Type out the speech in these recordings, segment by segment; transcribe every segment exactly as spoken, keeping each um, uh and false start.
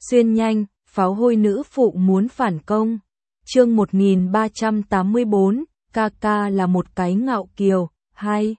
Xuyên nhanh, pháo hôi nữ phụ muốn phản công. Chương một nghìn ba trăm tám mươi tư, ca ca là một cái ngạo kiều. Hai.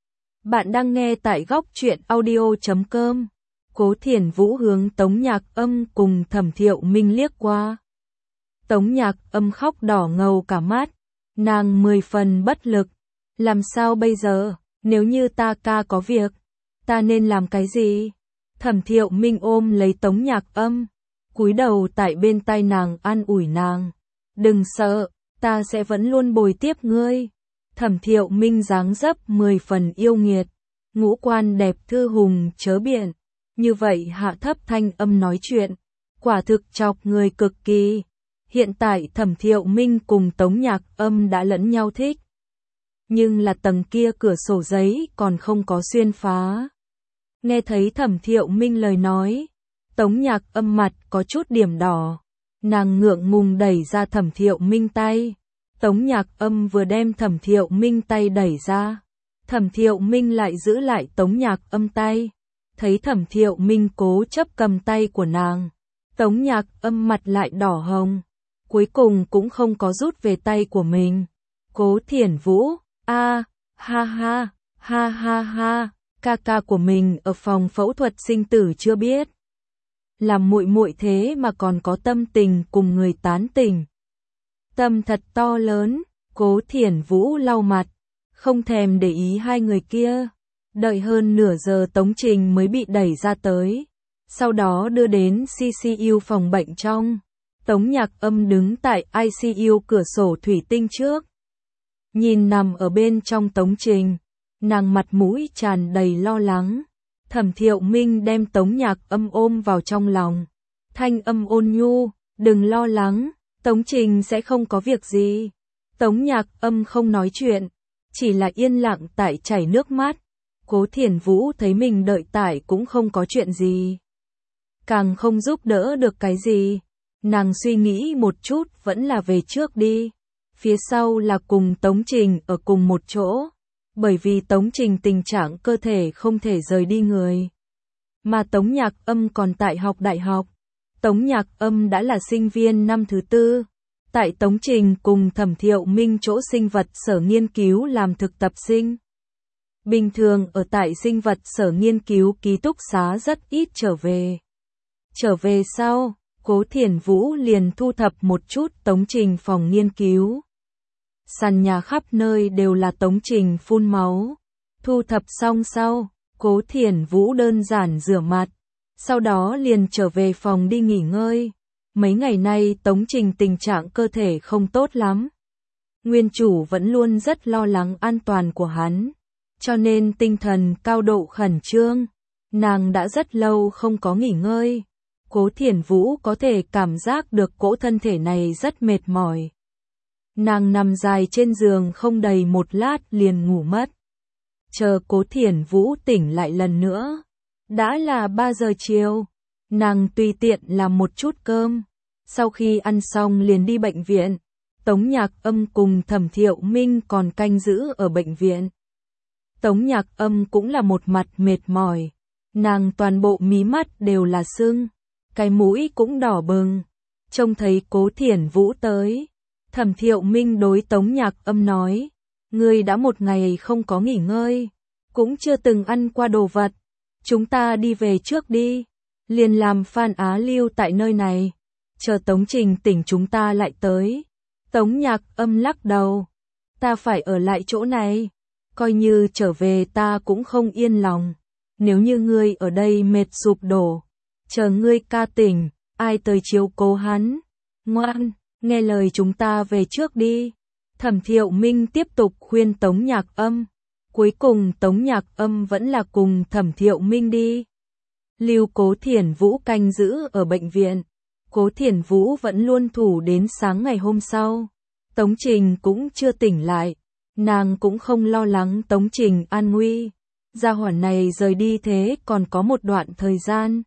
Bạn đang nghe tại góc truyện audio chấm com. Cố Thiển Vũ hướng Tống Nhạc Âm cùng Thẩm Thiệu Minh liếc qua. Tống Nhạc Âm khóc đỏ ngầu cả mắt, nàng mười phần bất lực. Làm sao bây giờ, nếu như ta ca có việc, ta nên làm cái gì? Thẩm Thiệu Minh ôm lấy Tống Nhạc Âm, cúi đầu tại bên tai nàng an ủi nàng. Đừng sợ, ta sẽ vẫn luôn bồi tiếp ngươi. Thẩm Thiệu Minh dáng dấp mười phần yêu nghiệt, ngũ quan đẹp thư hùng chớ biện. Như vậy hạ thấp thanh âm nói chuyện, quả thực chọc người cực kỳ. Hiện tại Thẩm Thiệu Minh cùng Tống Nhạc Âm đã lẫn nhau thích. Nhưng là tầng kia cửa sổ giấy còn không có xuyên phá. Nghe thấy Thẩm Thiệu Minh lời nói, Tống Nhạc Âm mặt có chút điểm đỏ. Nàng ngượng ngùng đẩy ra Thẩm Thiệu Minh tay. Tống Nhạc Âm vừa đem Thẩm Thiệu Minh tay đẩy ra, Thẩm Thiệu Minh lại giữ lại Tống Nhạc Âm tay. Thấy Thẩm Thiệu Minh cố chấp cầm tay của nàng, Tống Nhạc Âm mặt lại đỏ hồng. Cuối cùng cũng không có rút về tay của mình. Cố Thiển Vũ, a, ha ha, ha ha ha, ca ca của mình ở phòng phẫu thuật sinh tử chưa biết. Làm muội muội thế mà còn có tâm tình cùng người tán tỉnh. Tâm thật to lớn. Cố Thiển Vũ lau mặt, không thèm để ý hai người kia. Đợi hơn nửa giờ Tống Trình mới bị đẩy ra tới, sau đó đưa đến xê xê u phòng bệnh trong. Tống Nhạc Âm đứng tại i xê u cửa sổ thủy tinh trước, nhìn nằm ở bên trong Tống Trình, nàng mặt mũi tràn đầy lo lắng. Thẩm Thiệu Minh đem Tống Nhạc Âm ôm vào trong lòng, thanh âm ôn nhu, đừng lo lắng, Tống Trình sẽ không có việc gì. Tống Nhạc Âm không nói chuyện, chỉ là yên lặng tại chảy nước mắt. Cố Thiển Vũ thấy mình đợi tải cũng không có chuyện gì, càng không giúp đỡ được cái gì. Nàng suy nghĩ một chút vẫn là về trước đi, phía sau là cùng Tống Trình ở cùng một chỗ, bởi vì Tống Trình tình trạng cơ thể không thể rời đi người. Mà Tống Nhạc Âm còn tại học đại học, Tống Nhạc Âm đã là sinh viên năm thứ tư, tại Tống Trình cùng Thẩm Thiệu Minh chỗ sinh vật sở nghiên cứu làm thực tập sinh. Bình thường ở tại sinh vật sở nghiên cứu ký túc xá rất ít trở về. Trở về sau, Cố Thiển Vũ liền thu thập một chút Tống Trình phòng nghiên cứu. Sàn nhà khắp nơi đều là Tống Trình phun máu. Thu thập xong sau, Cố Thiển Vũ đơn giản rửa mặt, sau đó liền trở về phòng đi nghỉ ngơi. Mấy ngày nay Tống Trình tình trạng cơ thể không tốt lắm. Nguyên chủ vẫn luôn rất lo lắng an toàn của hắn, cho nên tinh thần cao độ khẩn trương. Nàng đã rất lâu không có nghỉ ngơi. Cố Thiển Vũ có thể cảm giác được cỗ thân thể này rất mệt mỏi. Nàng nằm dài trên giường không đầy một lát liền ngủ mất. Chờ Cố Thiển Vũ tỉnh lại lần nữa, đã là ba giờ chiều. Nàng tùy tiện làm một chút cơm, sau khi ăn xong liền đi bệnh viện. Tống Nhạc Âm cùng Thẩm Thiệu Minh còn canh giữ ở bệnh viện. Tống Nhạc Âm cũng là một mặt mệt mỏi, nàng toàn bộ mí mắt đều là sưng, cái mũi cũng đỏ bừng. Trông thấy Cố Thiển Vũ tới, Thẩm Thiệu Minh đối Tống Nhạc Âm nói, ngươi đã một ngày không có nghỉ ngơi, cũng chưa từng ăn qua đồ vật, chúng ta đi về trước đi, liền làm Phan Á lưu tại nơi này, chờ Tống Trình tỉnh chúng ta lại tới. Tống Nhạc Âm lắc đầu, ta phải ở lại chỗ này, coi như trở về ta cũng không yên lòng, nếu như ngươi ở đây mệt sụp đổ, chờ ngươi ca tỉnh, ai tới chiếu cố hắn. Ngoan, nghe lời chúng ta về trước đi. Thẩm Thiệu Minh tiếp tục khuyên Tống Nhạc Âm. Cuối cùng Tống Nhạc Âm vẫn là cùng Thẩm Thiệu Minh đi. Lưu Cố Thiển Vũ canh giữ ở bệnh viện. Cố Thiển Vũ vẫn luôn thủ đến sáng ngày hôm sau. Tống Trình cũng chưa tỉnh lại. Nàng cũng không lo lắng Tống Trình an nguy. Gia hỏa này rời đi thế còn có một đoạn thời gian.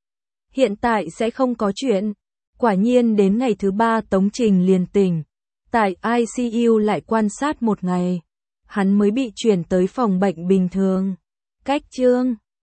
Hiện tại sẽ không có chuyện. Quả nhiên đến ngày thứ ba Tống Trình liền tỉnh. Tại i xê u lại quan sát một ngày. Hắn mới bị chuyển tới phòng bệnh bình thường. Cách chương